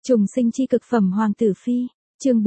Trùng sinh chi cực phẩm Hoàng tử phi, chương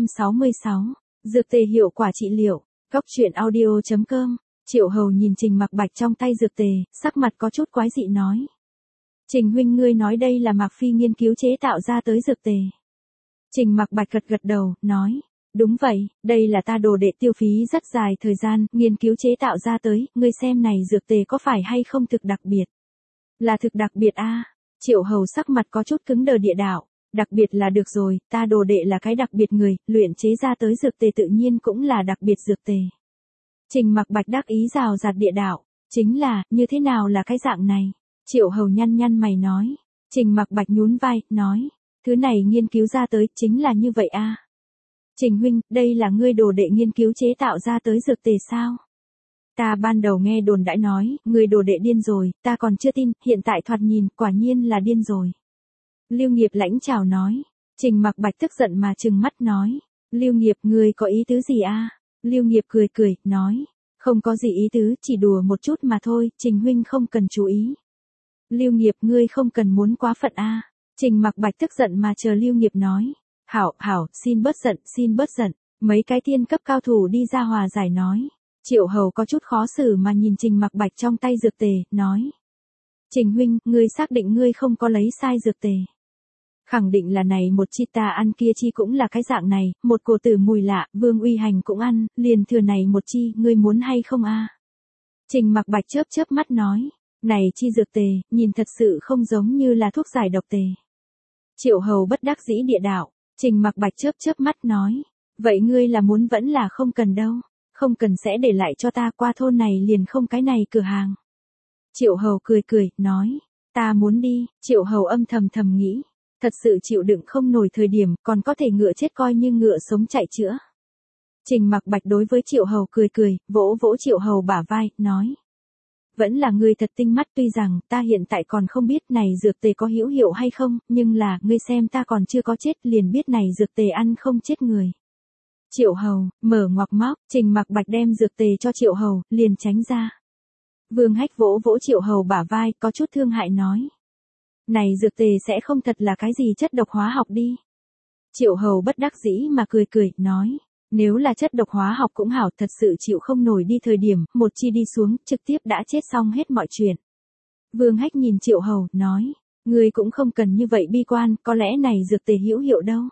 466, dược tề hiệu quả trị liệu, góc truyện audio.com. Triệu Hầu nhìn Trình Mặc Bạch trong tay dược tề, sắc mặt có chút quái dị nói. Trình huynh, ngươi nói đây là Mạc Phi nghiên cứu chế tạo ra tới dược tề. Trình Mặc Bạch gật gật đầu, nói. Đúng vậy, đây là ta đồ đệ tiêu phí rất dài thời gian, nghiên cứu chế tạo ra tới, ngươi xem này dược tề có phải hay không thực đặc biệt. Là thực đặc biệt a. Triệu Hầu sắc mặt có chút cứng đờ địa đạo. Đặc biệt là được rồi, ta đồ đệ là cái đặc biệt người, luyện chế ra tới dược tề tự nhiên cũng là đặc biệt dược tề. Trình Mặc Bạch đắc ý rào rạt địa đạo, chính là, như thế nào là cái dạng này? Triệu Hầu nhăn nhăn mày nói. Trình Mặc Bạch nhún vai, nói, thứ này nghiên cứu ra tới, chính là như vậy a. Trình huynh, đây là ngươi đồ đệ nghiên cứu chế tạo ra tới dược tề sao? Ta ban đầu nghe đồn đãi nói, ngươi đồ đệ điên rồi, ta còn chưa tin, hiện tại thoạt nhìn, quả nhiên là điên rồi. Lưu Nghiệp lãnh chào nói. Trình Mặc Bạch tức giận mà trừng mắt nói. Lưu Nghiệp, ngươi có ý tứ gì a? Lưu Nghiệp cười cười, nói. Không có gì ý tứ, chỉ đùa một chút mà thôi, Trình huynh không cần chú ý. Lưu Nghiệp, ngươi không cần muốn quá phận a. Trình Mặc Bạch tức giận mà chờ Lưu Nghiệp nói. Hảo, xin bớt giận, mấy cái tiên cấp cao thủ đi ra hòa giải nói. Triệu Hầu có chút khó xử mà nhìn Trình Mặc Bạch trong tay dược tề, nói. Trình huynh, ngươi xác định ngươi không có lấy sai dược tề. Khẳng định là này một chi ta ăn kia chi cũng là cái dạng này, một cổ tử mùi lạ, Vương Uy Hành cũng ăn, liền thừa này một chi, ngươi muốn hay không a? Trình Mặc Bạch chớp mắt nói, này chi dược tề, nhìn thật sự không giống như là thuốc giải độc tề. Triệu Hầu bất đắc dĩ địa đạo, Trình Mặc Bạch chớp mắt nói, vậy ngươi là muốn vẫn là không cần đâu, không cần sẽ để lại cho ta, qua thôn này liền không cái này cửa hàng. Triệu Hầu cười, nói, ta muốn đi. Triệu Hầu âm thầm nghĩ. Thật sự chịu đựng không nổi thời điểm, còn có thể ngựa chết coi như ngựa sống chạy chữa. Trình Mặc Bạch đối với Triệu Hầu cười, vỗ Triệu Hầu bả vai, nói. Vẫn là ngươi thật tinh mắt, tuy rằng ta hiện tại còn không biết này dược tề có hữu hiệu hay không, nhưng là, ngươi xem ta còn chưa có chết liền biết này dược tề ăn không chết người. Triệu Hầu, mở ngoặc móc, Trình Mặc Bạch đem dược tề cho Triệu Hầu, liền tránh ra. Vương Hách vỗ Triệu Hầu bả vai, có chút thương hại nói. Này dược tề sẽ không thật là cái gì chất độc hóa học đi. Triệu Hầu bất đắc dĩ mà cười, nói. Nếu là chất độc hóa học cũng hảo, thật sự chịu không nổi đi thời điểm, một chi đi xuống, trực tiếp đã chết xong hết mọi chuyện. Vương Hách nhìn Triệu Hầu, nói. Ngươi cũng không cần như vậy bi quan, có lẽ này dược tề hữu hiệu đâu.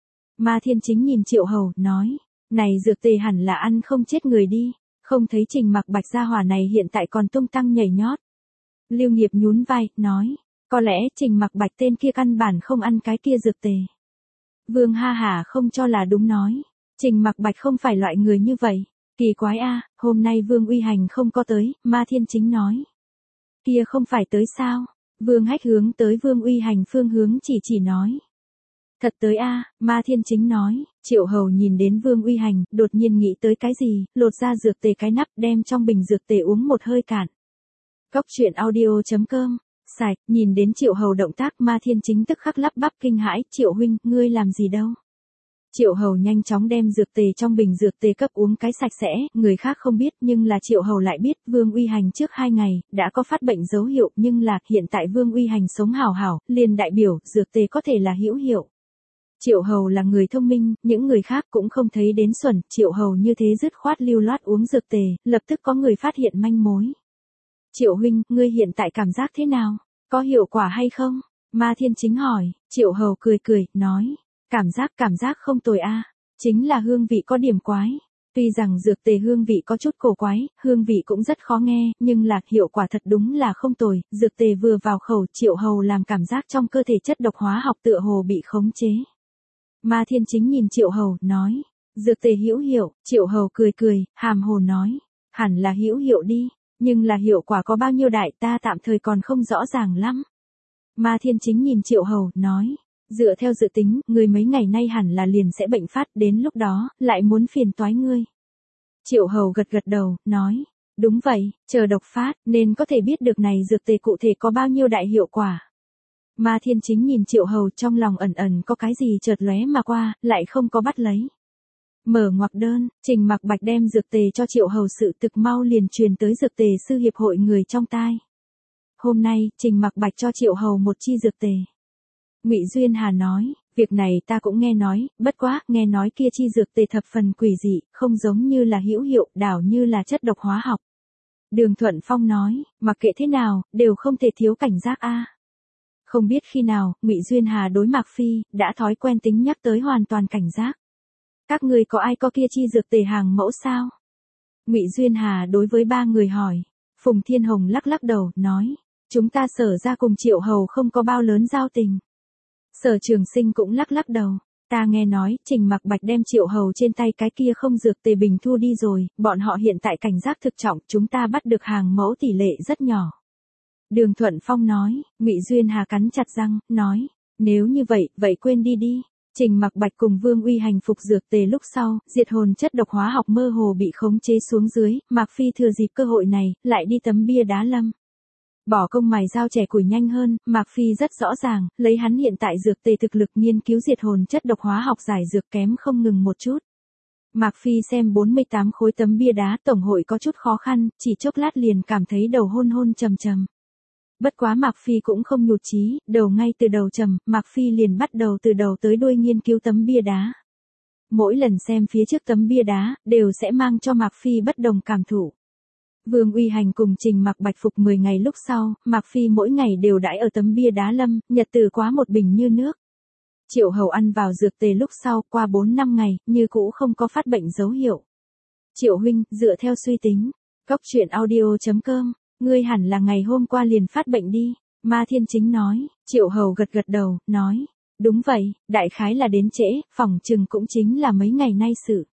Ma Thiên Chính nhìn Triệu Hầu, nói. Này dược tề hẳn là ăn không chết người đi. Không thấy Trình Mặc Bạch gia hỏa này hiện tại còn tung tăng nhảy nhót. Lưu Nghiệp nhún vai, nói. Có lẽ Trình Mặc Bạch tên kia căn bản không ăn cái kia dược tề. Vương Ha Hà không cho là đúng nói. Trình Mặc Bạch không phải loại người như vậy. Kỳ quái a, hôm nay Vương Uy Hành không có tới, Ma Thiên Chính nói. Kia không phải tới sao? Vương Hách hướng tới Vương Uy Hành phương hướng chỉ nói. Thật tới a, Ma Thiên Chính nói. Triệu Hầu nhìn đến Vương Uy Hành, đột nhiên nghĩ tới cái gì, lột ra dược tề cái nắp, đem trong bình dược tề uống một hơi cạn. Góc truyện audio.com. Sạch, nhìn đến Triệu Hầu động tác, Ma Thiên Chính tức khắc lắp bắp kinh hãi, Triệu huynh, ngươi làm gì đâu? Triệu Hầu nhanh chóng đem dược tề trong bình dược tề cấp uống cái sạch sẽ, người khác không biết nhưng là Triệu Hầu lại biết, Vương Uy Hành trước 2 ngày, đã có phát bệnh dấu hiệu nhưng là, hiện tại Vương Uy Hành sống hảo, liền đại biểu, dược tề có thể là hữu hiệu. Triệu Hầu là người thông minh, những người khác cũng không thấy đến xuẩn, Triệu Hầu như thế dứt khoát lưu loát uống dược tề, lập tức có người phát hiện manh mối. Triệu huynh, ngươi hiện tại cảm giác thế nào? Có hiệu quả hay không? Ma Thiên Chính hỏi. Triệu Hầu cười, nói. Cảm giác không tồi a. Chính là hương vị có điểm quái. Tuy rằng dược tề hương vị có chút cổ quái, hương vị cũng rất khó nghe, nhưng là hiệu quả thật đúng là không tồi. Dược tề vừa vào khẩu, Triệu Hầu làm cảm giác trong cơ thể chất độc hóa học tựa hồ bị khống chế. Ma Thiên Chính nhìn Triệu Hầu, nói. Dược tề hữu hiệu. Triệu Hầu cười, hàm hồ nói. Hẳn là hữu hiệu đi. Nhưng là hiệu quả có bao nhiêu đại ta tạm thời còn không rõ ràng lắm. Ma Thiên Chính nhìn Triệu Hầu, nói. Dựa theo dự tính, ngươi mấy ngày nay hẳn là liền sẽ bệnh phát, đến lúc đó, lại muốn phiền toái ngươi. Triệu Hầu gật đầu, nói. Đúng vậy, chờ độc phát, nên có thể biết được này dược tề cụ thể có bao nhiêu đại hiệu quả. Ma Thiên Chính nhìn Triệu Hầu trong lòng ẩn có cái gì chợt lóe mà qua, lại không có bắt lấy. Mở ngoặc đơn, Trình Mặc Bạch đem dược tề cho Triệu Hầu sự thực mau liền truyền tới dược tề sư hiệp hội người trong tai. Hôm nay, Trình Mặc Bạch cho Triệu Hầu một chi dược tề. Ngụy Duyên Hà nói, Việc này ta cũng nghe nói, bất quá, nghe nói kia chi dược tề thập phần quỷ dị, không giống như là hữu hiệu, đảo như là chất độc hóa học. Đường Thuận Phong nói, mặc kệ thế nào, đều không thể thiếu cảnh giác a. Không biết khi nào, Ngụy Duyên Hà đối Mạc Phi, đã thói quen tính nhắc tới hoàn toàn cảnh giác. Các người có ai có kia chi dược tề hàng mẫu sao? Ngụy Duyên Hà đối với ba người hỏi. Phùng Thiên Hồng lắc lắc đầu, nói, chúng ta Sở ra cùng Triệu Hầu không có bao lớn giao tình. Sở Trường Sinh cũng lắc lắc đầu. Ta nghe nói, Trình Mặc Bạch đem Triệu Hầu trên tay cái kia không dược tề bình thu đi rồi, bọn họ hiện tại cảnh giác thực trọng, chúng ta bắt được hàng mẫu tỷ lệ rất nhỏ. Đường Thuận Phong nói, Ngụy Duyên Hà cắn chặt răng, nói, nếu như vậy, vậy quên đi đi. Trình Mặc Bạch cùng Vương Uy hành phục dược tề lúc sau, diệt hồn chất độc hóa học mơ hồ bị khống chế xuống dưới, Mạc Phi thừa dịp cơ hội này, lại đi tấm bia đá lâm. Bỏ công mài dao trẻ củi nhanh hơn, Mạc Phi rất rõ ràng, lấy hắn hiện tại dược tề thực lực nghiên cứu diệt hồn chất độc hóa học giải dược kém không ngừng một chút. Mạc Phi xem 48 khối tấm bia đá tổng hội có chút khó khăn, chỉ chốc lát liền cảm thấy đầu hôn hôn trầm trầm. Bất quá Mạc Phi cũng không nhụt chí, đầu ngay từ đầu trầm, Mạc Phi liền bắt đầu từ đầu tới đuôi nghiên cứu tấm bia đá. Mỗi lần xem phía trước tấm bia đá, đều sẽ mang cho Mạc Phi bất đồng cảm thụ. Vương Uy Hành cùng Trình Mặc Bạch phục 10 ngày lúc sau, Mạc Phi mỗi ngày đều đãi ở tấm bia đá lâm, nhật từ quá một bình như nước. Triệu Hầu ăn vào dược tề lúc sau, qua 4-5 ngày, như cũ không có phát bệnh dấu hiệu. Triệu huynh, dựa theo suy tính, goctruyện.audio.com, ngươi hẳn là ngày hôm qua liền phát bệnh đi. Ma Thiên Chính nói. Triệu Hầu gật gật đầu, nói, đúng vậy, đại khái là đến trễ, phỏng chừng cũng chính là mấy ngày nay sự.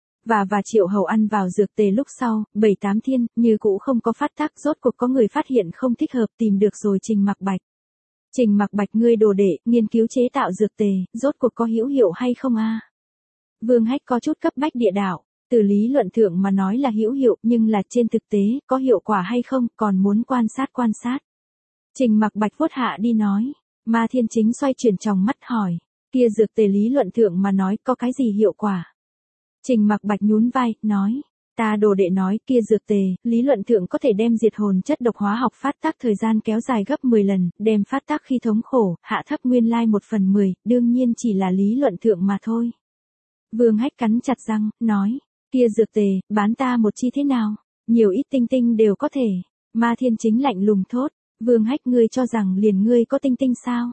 Và Triệu Hầu ăn vào dược tề lúc sau, 7-8 thiên, như cũ không có phát tác, rốt cuộc có người phát hiện không thích hợp, tìm được rồi Trình Mặc Bạch. Trình Mặc Bạch, ngươi đồ đệ, nghiên cứu chế tạo dược tề, rốt cuộc có hữu hiệu hay không a? Vương Hách có chút cấp bách địa đạo, từ lý luận thượng mà nói là hữu hiệu, nhưng là trên thực tế, có hiệu quả hay không, còn muốn quan sát. Trình Mặc Bạch vuốt hạ đi nói. Ma Thiên Chính xoay chuyển tròng mắt hỏi, kia dược tề lý luận thượng mà nói có cái gì hiệu quả? Trình Mặc Bạch nhún vai, nói, ta đồ đệ nói kia dược tề, lý luận thượng có thể đem diệt hồn chất độc hóa học phát tác thời gian kéo dài gấp 10 lần, đem phát tác khi thống khổ, hạ thấp nguyên lai 1/10, đương nhiên chỉ là lý luận thượng mà thôi. Vương Hách cắn chặt răng, nói, kia dược tề, bán ta một chi thế nào? Nhiều ít tinh tinh đều có thể. Ma Thiên Chính lạnh lùng thốt, Vương Hách, ngươi cho rằng liền ngươi có tinh tinh sao?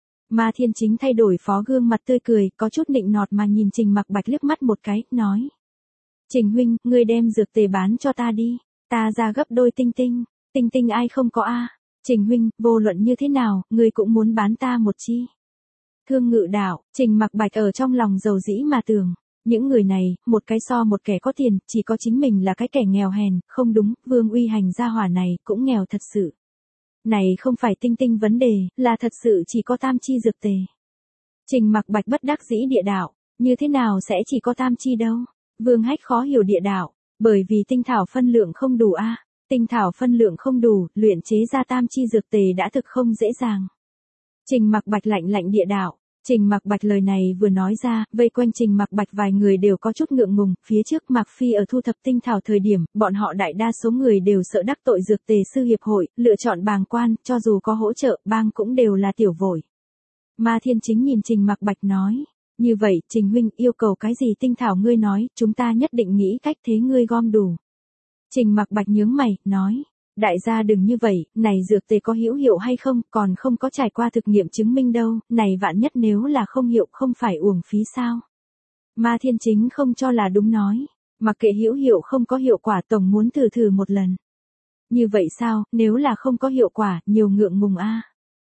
Ma Thiên Chính thay đổi phó gương mặt tươi cười, có chút nịnh nọt mà nhìn Trình Mặc Bạch liếc mắt một cái, nói. Trình huynh, ngươi đem dược tề bán cho ta đi, ta ra gấp đôi tinh tinh ai không có a? Trình huynh, vô luận như thế nào, ngươi cũng muốn bán ta một chi. Thương Ngự đạo, Trình Mặc Bạch ở trong lòng dầu dĩ mà tưởng, những người này, một cái so một kẻ có tiền, chỉ có chính mình là cái kẻ nghèo hèn, không đúng, Vương Uy Hành gia hỏa này, cũng nghèo thật sự. Này không phải tinh vấn đề, là thật sự chỉ có tam chi dược tề. Trình Mặc Bạch bất đắc dĩ địa đạo, như thế nào sẽ chỉ có tam chi đâu? Vương Hách khó hiểu địa đạo, bởi vì tinh thảo phân lượng không đủ a. Tinh thảo phân lượng không đủ, luyện chế ra tam chi dược tề đã thực không dễ dàng. Trình Mặc Bạch lạnh địa đạo. Trình Mặc Bạch lời này vừa nói ra, vây quanh Trình Mặc Bạch vài người đều có chút ngượng ngùng, phía trước Mạc Phi ở thu thập tinh thảo thời điểm, bọn họ đại đa số người đều sợ đắc tội dược tề sư hiệp hội, lựa chọn bàng quan, cho dù có hỗ trợ, bang cũng đều là tiểu vội. Ma Thiên Chính nhìn Trình Mặc Bạch nói, như vậy, Trình huynh yêu cầu cái gì tinh thảo ngươi nói, chúng ta nhất định nghĩ cách thế ngươi gom đủ. Trình Mặc Bạch nhướng mày, nói. Đại gia đừng như vậy, này dược tề có hữu hiệu hay không, còn không có trải qua thực nghiệm chứng minh đâu, này vạn nhất nếu là không hiệu không phải uổng phí sao. Ma Thiên Chính không cho là đúng nói, mặc kệ hữu hiệu không có hiệu quả tổng muốn thử một lần. Như vậy sao, nếu là không có hiệu quả, nhiều ngượng ngùng a.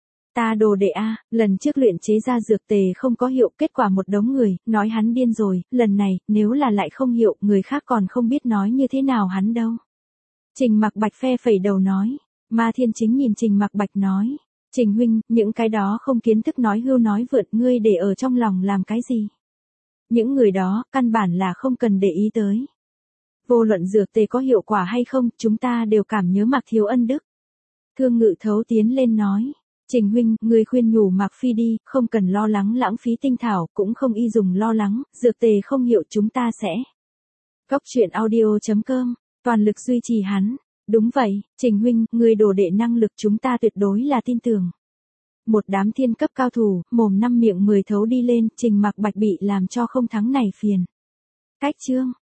Ta đồ đệ a, lần trước luyện chế ra dược tề không có hiệu, kết quả một đống người, nói hắn điên rồi, lần này, nếu là lại không hiệu, người khác còn không biết nói như thế nào hắn đâu. Trình Mặc Bạch phe phẩy đầu nói. Ma Thiên Chính nhìn Trình Mặc Bạch nói. Trình huynh, những cái đó không kiến thức nói hưu nói vượt ngươi để ở trong lòng làm cái gì? Những người đó, căn bản là không cần để ý tới. Vô luận dược tề có hiệu quả hay không, chúng ta đều cảm nhớ Mạc thiếu ân đức. Thương Ngự Thấu tiến lên nói. Trình huynh, ngươi khuyên nhủ Mạc Phi đi, không cần lo lắng lãng phí tinh thảo, cũng không y dùng lo lắng, dược tề không hiệu chúng ta sẽ. Goctruyện.audio.com, toàn lực duy trì hắn. Đúng vậy, Trình huynh, ngươi đồ đệ năng lực chúng ta tuyệt đối là tin tưởng. Một đám thiên cấp cao thủ, mồm năm miệng 10 thấu đi lên, Trình Mạc Bạch bị làm cho không thắng này phiền. Cách chương.